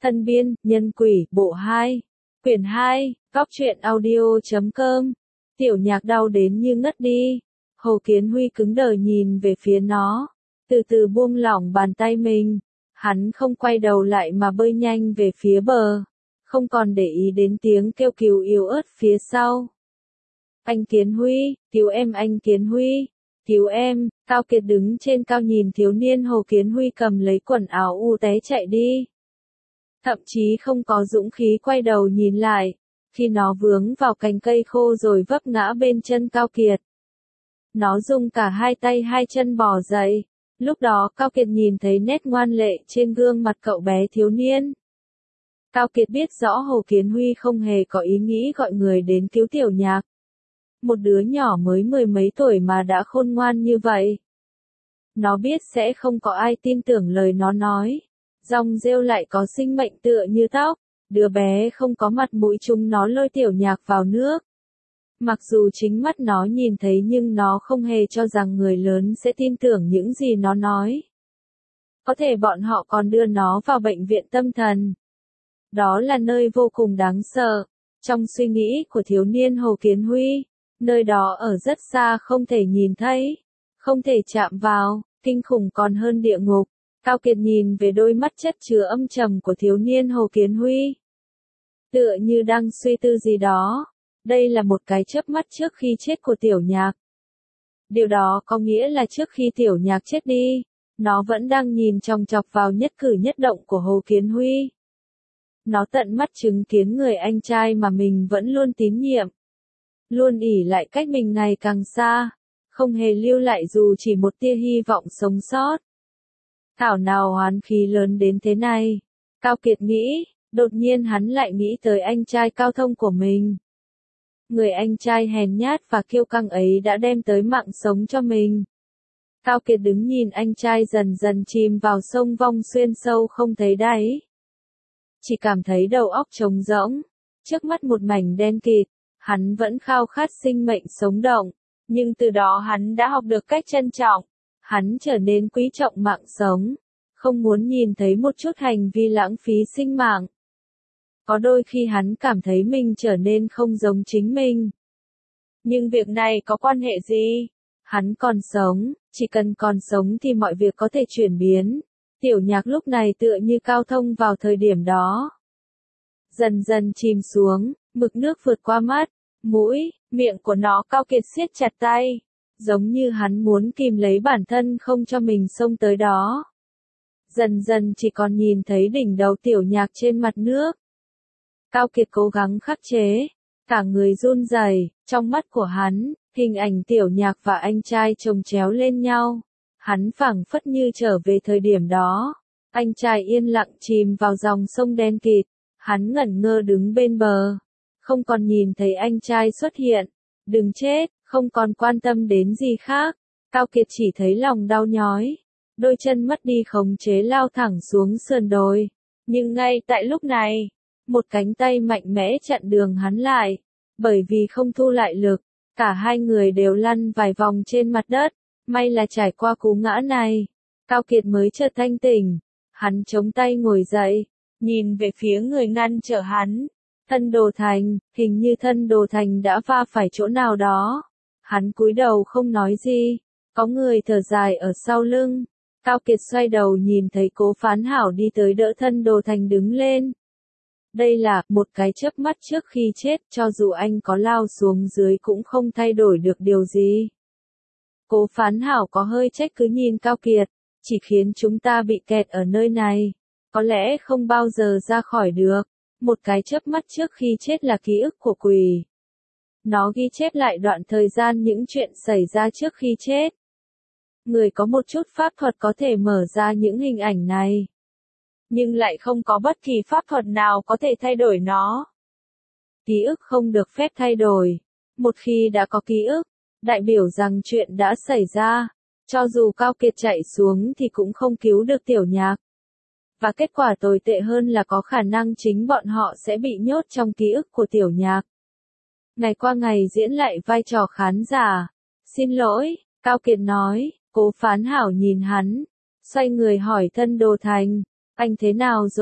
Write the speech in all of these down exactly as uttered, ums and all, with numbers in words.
Thân biên, Nhân quỷ, bộ hai. Quyển hai, góc truyện audio chấm com. Tiểu Nhạc đau đến như ngất đi. Hồ Kiến Huy cứng đờ nhìn về phía nó, từ từ buông lỏng bàn tay mình. Hắn không quay đầu lại mà bơi nhanh về phía bờ, không còn để ý đến tiếng kêu cứu yếu ớt phía sau. Anh Kiến Huy, cứu em anh Kiến Huy, cứu em. Cao Kiệt đứng trên cao nhìn thiếu niên Hồ Kiến Huy cầm lấy quần áo u té chạy đi. Thậm chí không có dũng khí quay đầu nhìn lại, khi nó vướng vào cành cây khô rồi vấp ngã bên chân Cao Kiệt. Nó dùng cả hai tay hai chân bò dậy. Lúc đó Cao Kiệt nhìn thấy nét ngoan lệ trên gương mặt cậu bé thiếu niên. Cao Kiệt biết rõ Hồ Kiến Huy không hề có ý nghĩ gọi người đến cứu Tiểu Nhạc. Một đứa nhỏ mới mười mấy tuổi mà đã khôn ngoan như vậy. Nó biết sẽ không có ai tin tưởng lời nó nói. Dòng rêu lại có sinh mệnh tựa như tóc. Đứa bé không có mặt mũi chúng nó lôi Tiểu Nhạc vào nước. Mặc dù chính mắt nó nhìn thấy nhưng nó không hề cho rằng người lớn sẽ tin tưởng những gì nó nói. Có thể bọn họ còn đưa nó vào bệnh viện tâm thần. Đó là nơi vô cùng đáng sợ. Trong suy nghĩ của thiếu niên Hồ Kiến Huy, nơi đó ở rất xa không thể nhìn thấy, không thể chạm vào, kinh khủng còn hơn địa ngục. Cao Kiệt nhìn về đôi mắt chất chứa âm trầm của thiếu niên Hồ Kiến Huy. Tựa như đang suy tư gì đó. Đây là một cái chớp mắt trước khi chết của Tiểu Nhạc. Điều đó có nghĩa là trước khi Tiểu Nhạc chết đi, nó vẫn đang nhìn chòng chọc vào nhất cử nhất động của Hồ Kiến Huy. Nó tận mắt chứng kiến người anh trai mà mình vẫn luôn tín nhiệm, luôn ỷ lại cách mình ngày càng xa, không hề lưu lại dù chỉ một tia hy vọng sống sót. Thảo nào oán khí lớn đến thế này, Cao Kiệt nghĩ, đột nhiên hắn lại nghĩ tới anh trai Cao Thông của mình. Người anh trai hèn nhát và kiêu căng ấy đã đem tới mạng sống cho mình. Cao Kiệt đứng nhìn anh trai dần dần chìm vào sông vong xuyên sâu không thấy đáy. Chỉ cảm thấy đầu óc trống rỗng, trước mắt một mảnh đen kịt, hắn vẫn khao khát sinh mệnh sống động, nhưng từ đó hắn đã học được cách trân trọng, hắn trở nên quý trọng mạng sống, không muốn nhìn thấy một chút hành vi lãng phí sinh mạng. Có đôi khi hắn cảm thấy mình trở nên không giống chính mình. Nhưng việc này có quan hệ gì? Hắn còn sống, chỉ cần còn sống thì mọi việc có thể chuyển biến. Tiểu Nhạc lúc này tựa như Cao Thông vào thời điểm đó. Dần dần chìm xuống, mực nước vượt qua mắt, mũi, miệng của nó. Cao Kiệt siết chặt tay, giống như hắn muốn kìm lấy bản thân không cho mình xông tới đó. Dần dần chỉ còn nhìn thấy đỉnh đầu Tiểu Nhạc trên mặt nước. Cao Kiệt cố gắng khắc chế, cả người run rẩy, trong mắt của hắn, hình ảnh Tiểu Nhạc và anh trai chồng chéo lên nhau. Hắn phảng phất như trở về thời điểm đó. Anh trai yên lặng chìm vào dòng sông đen kịt, hắn ngẩn ngơ đứng bên bờ, không còn nhìn thấy anh trai xuất hiện. Đừng chết, không còn quan tâm đến gì khác. Cao Kiệt chỉ thấy lòng đau nhói, đôi chân mất đi khống chế lao thẳng xuống sườn đồi. Nhưng ngay tại lúc này, một cánh tay mạnh mẽ chặn đường hắn lại, bởi vì không thu lại lực, cả hai người đều lăn vài vòng trên mặt đất. May là trải qua cú ngã này, Cao Kiệt mới chợt thanh tỉnh. Hắn chống tay ngồi dậy, nhìn về phía người ngăn trở hắn. Thân Đồ Thành, hình như Thân Đồ Thành đã va phải chỗ nào đó. Hắn cúi đầu không nói gì, có người thở dài ở sau lưng. Cao Kiệt xoay đầu nhìn thấy Cố Phán Hảo đi tới đỡ Thân Đồ Thành đứng lên. Đây là một cái chớp mắt trước khi chết, cho dù anh có lao xuống dưới cũng không thay đổi được điều gì. Cố Phán Hảo có hơi trách cứ nhìn Cao Kiệt, chỉ khiến chúng ta bị kẹt ở nơi này, có lẽ không bao giờ ra khỏi được. Một cái chớp mắt trước khi chết là ký ức của quỷ. Nó ghi chép lại đoạn thời gian những chuyện xảy ra trước khi chết. Người có một chút pháp thuật có thể mở ra những hình ảnh này, nhưng lại không có bất kỳ pháp thuật nào có thể thay đổi nó. Ký ức không được phép thay đổi. Một khi đã có ký ức, đại biểu rằng chuyện đã xảy ra, cho dù Cao Kiệt chạy xuống thì cũng không cứu được Tiểu Nhạc. Và kết quả tồi tệ hơn là có khả năng chính bọn họ sẽ bị nhốt trong ký ức của Tiểu Nhạc. Ngày qua ngày diễn lại vai trò khán giả. Xin lỗi, Cao Kiệt nói. Cố Phán Hảo nhìn hắn, xoay người hỏi Thân Đồ Thành, anh thế nào rồi?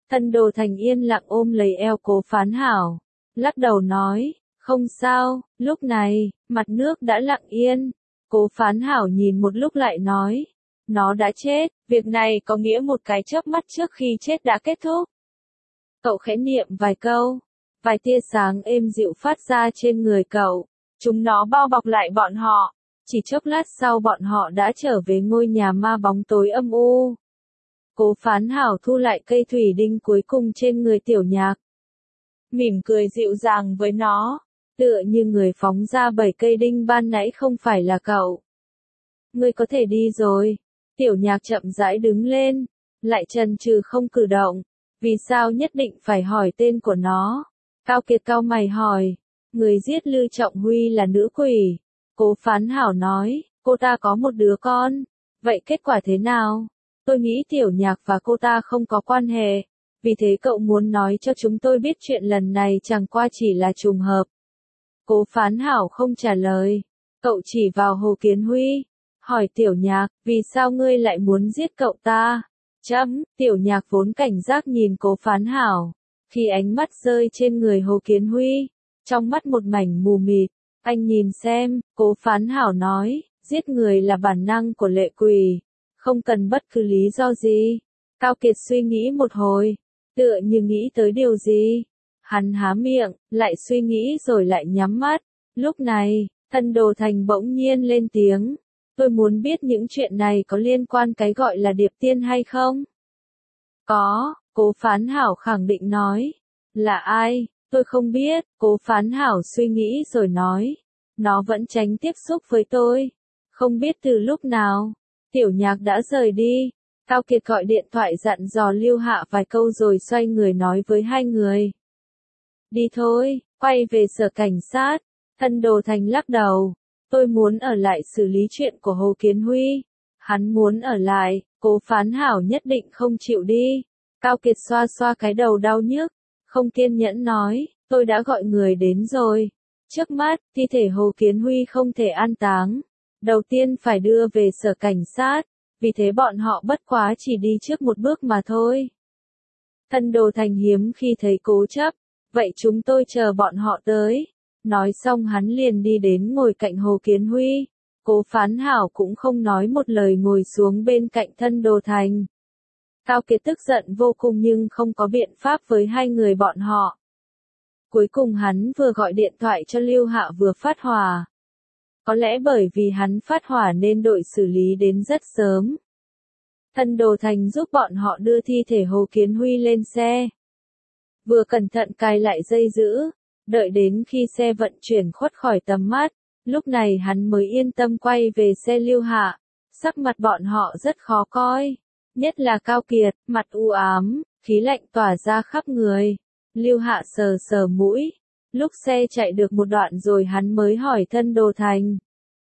Thân Đồ Thành yên lặng ôm lấy eo Cố Phán Hảo, lắc đầu nói, không sao. Lúc này, mặt nước đã lặng yên. Cố Phán Hảo nhìn một lúc lại nói, nó đã chết, việc này có nghĩa một cái chớp mắt trước khi chết đã kết thúc. Cậu khẽ niệm vài câu, vài tia sáng êm dịu phát ra trên người cậu, chúng nó bao bọc lại bọn họ. Chỉ chốc lát sau bọn họ đã trở về ngôi nhà ma bóng tối âm u. Cố Phán Hảo thu lại cây thủy đinh cuối cùng trên người Tiểu Nhạc, mỉm cười dịu dàng với nó, tựa như người phóng ra bảy cây đinh ban nãy không phải là cậu. Ngươi có thể đi rồi. Tiểu Nhạc chậm rãi đứng lên, lại chần chừ không cử động. Vì sao nhất định phải hỏi tên của nó? Cao Kiệt cau mày hỏi. Người giết Lư Trọng Huy là nữ quỷ. Cố Phán Hảo nói, cô ta có một đứa con. Vậy kết quả thế nào? Tôi nghĩ Tiểu Nhạc và cô ta không có quan hệ. Vì thế cậu muốn nói cho chúng tôi biết chuyện lần này chẳng qua chỉ là trùng hợp. Cố Phán Hảo không trả lời. Cậu chỉ vào Hồ Kiến Huy. Hỏi Tiểu Nhạc, vì sao ngươi lại muốn giết cậu ta? Chấm, Tiểu Nhạc vốn cảnh giác nhìn Cố Phán Hảo. Khi ánh mắt rơi trên người Hồ Kiến Huy, trong mắt một mảnh mù mịt. Anh nhìn xem, Cố Phán Hảo nói, giết người là bản năng của lệ quỷ. Không cần bất cứ lý do gì. Cao Kiệt suy nghĩ một hồi, tựa như nghĩ tới điều gì. Hắn há miệng, lại suy nghĩ rồi lại nhắm mắt. Lúc này, Thân Đồ Thành bỗng nhiên lên tiếng. Tôi muốn biết những chuyện này có liên quan cái gọi là Điệp Tiên hay không? Có, Cố Phán Hảo khẳng định nói. Là ai? Tôi không biết. Cố Phán Hảo suy nghĩ rồi nói. Nó vẫn tránh tiếp xúc với tôi. Không biết từ lúc nào. Tiểu Nhạc đã rời đi. Cao Kiệt gọi điện thoại dặn dò Lưu Hạ vài câu rồi xoay người nói với hai người. Đi thôi, quay về sở cảnh sát. Thân Đồ Thành lắc đầu. Tôi muốn ở lại xử lý chuyện của Hồ Kiến Huy. Hắn muốn ở lại, Cố Phán Hảo nhất định không chịu đi. Cao Kiệt xoa xoa cái đầu đau nhức, không kiên nhẫn nói, tôi đã gọi người đến rồi. Trước mắt, thi thể Hồ Kiến Huy không thể an táng. Đầu tiên phải đưa về sở cảnh sát, vì thế bọn họ bất quá chỉ đi trước một bước mà thôi. Thân Đồ Thành hiếm khi thấy cố chấp, vậy chúng tôi chờ bọn họ tới. Nói xong hắn liền đi đến ngồi cạnh Hồ Kiến Huy. Cố Phán Hảo cũng không nói một lời ngồi xuống bên cạnh Thân Đồ Thành. Cao Kiệt tức giận vô cùng nhưng không có biện pháp với hai người bọn họ. Cuối cùng hắn vừa gọi điện thoại cho Lưu Hạ vừa phát hỏa. Có lẽ bởi vì hắn phát hỏa nên đội xử lý đến rất sớm. Thân Đồ Thành giúp bọn họ đưa thi thể Hồ Kiến Huy lên xe. Vừa cẩn thận cài lại dây giữ, đợi đến khi xe vận chuyển khuất khỏi tầm mắt, lúc này hắn mới yên tâm quay về xe Lưu Hạ. Sắc mặt bọn họ rất khó coi, nhất là Cao Kiệt, mặt u ám, khí lạnh tỏa ra khắp người. Lưu Hạ sờ sờ mũi, lúc xe chạy được một đoạn rồi hắn mới hỏi Thân Đồ Thành.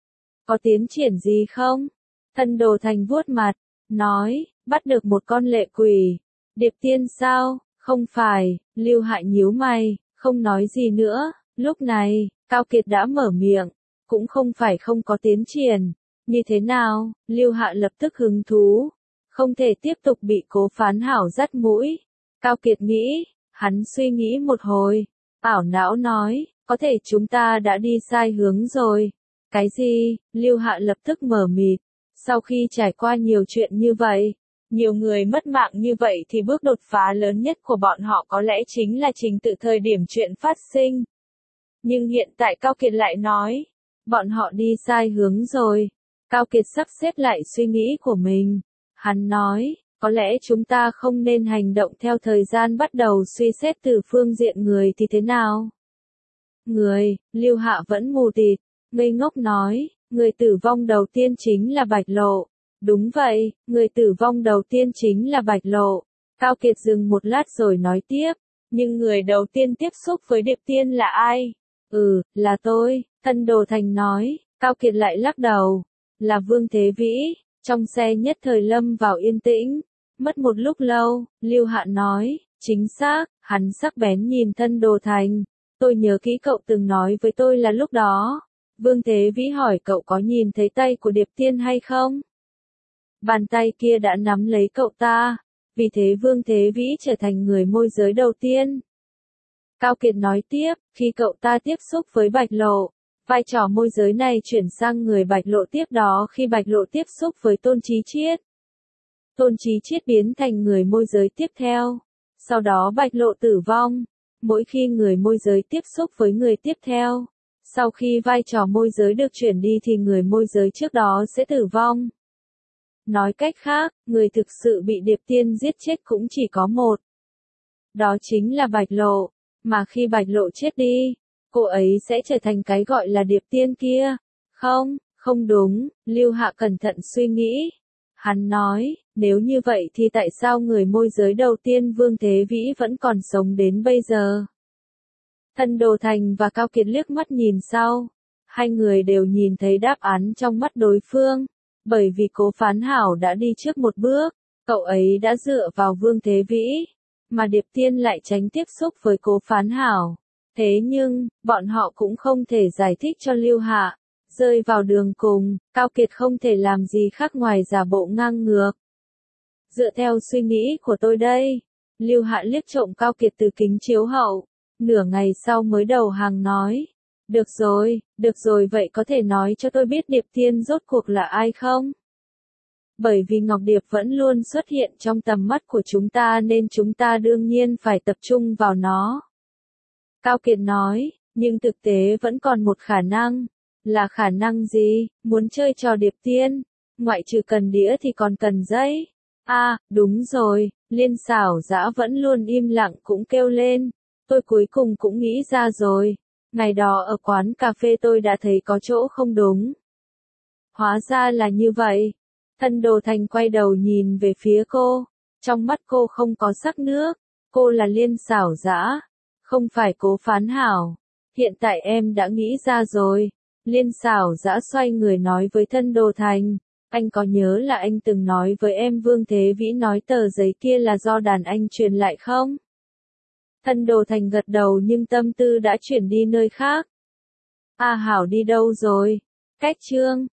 Có tiến triển gì không? Thân Đồ Thành vuốt mặt, nói, bắt được một con lệ quỷ. Điệp Tiên sao? Không phải. Lưu Hạ nhíu mày, không nói gì nữa. Lúc này, Cao Kiệt đã mở miệng, cũng không phải không có tiến triển. Như thế nào? Lưu Hạ lập tức hứng thú. Không thể tiếp tục bị Cố Phán Hảo dắt mũi. Cao Kiệt nghĩ, hắn suy nghĩ một hồi, ảo não nói, có thể chúng ta đã đi sai hướng rồi. Cái gì? Lưu Hạ lập tức mở mịt. Sau khi trải qua nhiều chuyện như vậy, nhiều người mất mạng như vậy thì bước đột phá lớn nhất của bọn họ có lẽ chính là trình tự thời điểm chuyện phát sinh. Nhưng hiện tại Cao Kiệt lại nói, bọn họ đi sai hướng rồi. Cao Kiệt sắp xếp lại suy nghĩ của mình. Hắn nói, có lẽ chúng ta không nên hành động theo thời gian bắt đầu suy xét từ phương diện người thì thế nào? Người, Lưu Hạ vẫn mù tịt, ngây ngốc nói, người tử vong đầu tiên chính là Bạch Lộ. Đúng vậy, người tử vong đầu tiên chính là Bạch Lộ. Cao Kiệt dừng một lát rồi nói tiếp, nhưng người đầu tiên tiếp xúc với Điệp Tiên là ai? Ừ, là tôi, Thân Đồ Thành nói. Cao Kiệt lại lắc đầu, là Vương Thế Vĩ. Trong xe nhất thời lâm vào yên tĩnh. Mất một lúc lâu, Lưu Hạ nói, chính xác. Hắn sắc bén nhìn Thân Đồ Thành. Tôi nhớ kỹ cậu từng nói với tôi là lúc đó. Vương Thế Vĩ hỏi cậu có nhìn thấy tay của Điệp Tiên hay không? Bàn tay kia đã nắm lấy cậu ta. vì thế Vương Thế Vĩ trở thành người môi giới đầu tiên. Cao Kiệt nói tiếp, khi cậu ta tiếp xúc với Bạch Lộ, vai trò môi giới này chuyển sang người Bạch Lộ tiếp đó khi Bạch Lộ tiếp xúc với Tôn Chí Chiết. Tôn Chí Chiết biến thành người môi giới tiếp theo. Sau đó Bạch Lộ tử vong. Mỗi khi người môi giới tiếp xúc với người tiếp theo, sau khi vai trò môi giới được chuyển đi thì người môi giới trước đó sẽ tử vong. Nói cách khác, người thực sự bị Điệp Tiên giết chết cũng chỉ có một. Đó chính là Bạch Lộ. Mà khi Bạch Lộ chết đi, cô ấy sẽ trở thành cái gọi là Điệp Tiên kia. Không, không đúng, Lưu Hạ cẩn thận suy nghĩ. Hắn nói, nếu như vậy thì tại sao người môi giới đầu tiên Vương Thế Vĩ vẫn còn sống đến bây giờ? Thân Đồ Thành và Cao Kiệt liếc mắt nhìn sau. Hai người đều nhìn thấy đáp án trong mắt đối phương. Bởi vì Cố Phán Hảo đã đi trước một bước, cậu ấy đã dựa vào Vương Thế Vĩ, mà Điệp Tiên lại tránh tiếp xúc với Cố Phán Hảo. Thế nhưng, bọn họ cũng không thể giải thích cho Lưu Hạ. Rơi vào đường cùng, Cao Kiệt không thể làm gì khác ngoài giả bộ ngang ngược. Dựa theo suy nghĩ của tôi đây. Lưu Hạ liếc trộm Cao Kiệt từ kính chiếu hậu. Nửa ngày sau mới đầu hàng nói. Được rồi, được rồi vậy có thể nói cho tôi biết Điệp Tiên rốt cuộc là ai không? Bởi vì Ngọc Điệp vẫn luôn xuất hiện trong tầm mắt của chúng ta nên chúng ta đương nhiên phải tập trung vào nó. Cao Kiệt nói, nhưng thực tế vẫn còn một khả năng. Là khả năng gì? Muốn chơi trò Điệp Tiên, ngoại trừ cần đĩa thì còn cần giấy. À, đúng rồi, Liên Xảo Dã vẫn luôn im lặng cũng kêu lên. Tôi cuối cùng cũng nghĩ ra rồi. Ngày đó ở quán cà phê tôi đã thấy có chỗ không đúng. Hóa ra là như vậy. Thân Đồ Thành quay đầu nhìn về phía cô. Trong mắt cô không có sắc nước. Cô là Liên Xảo Dã, không phải Cố Phán Hảo. Hiện tại em đã nghĩ ra rồi. Liên Xảo Dã xoay người nói với Thân Đồ Thành. Anh có nhớ là anh từng nói với em Vương Thế Vĩ nói tờ giấy kia là do đàn anh truyền lại không? Thân Đồ Thành gật đầu nhưng tâm tư đã chuyển đi nơi khác. A Hảo đi đâu rồi? Cách chương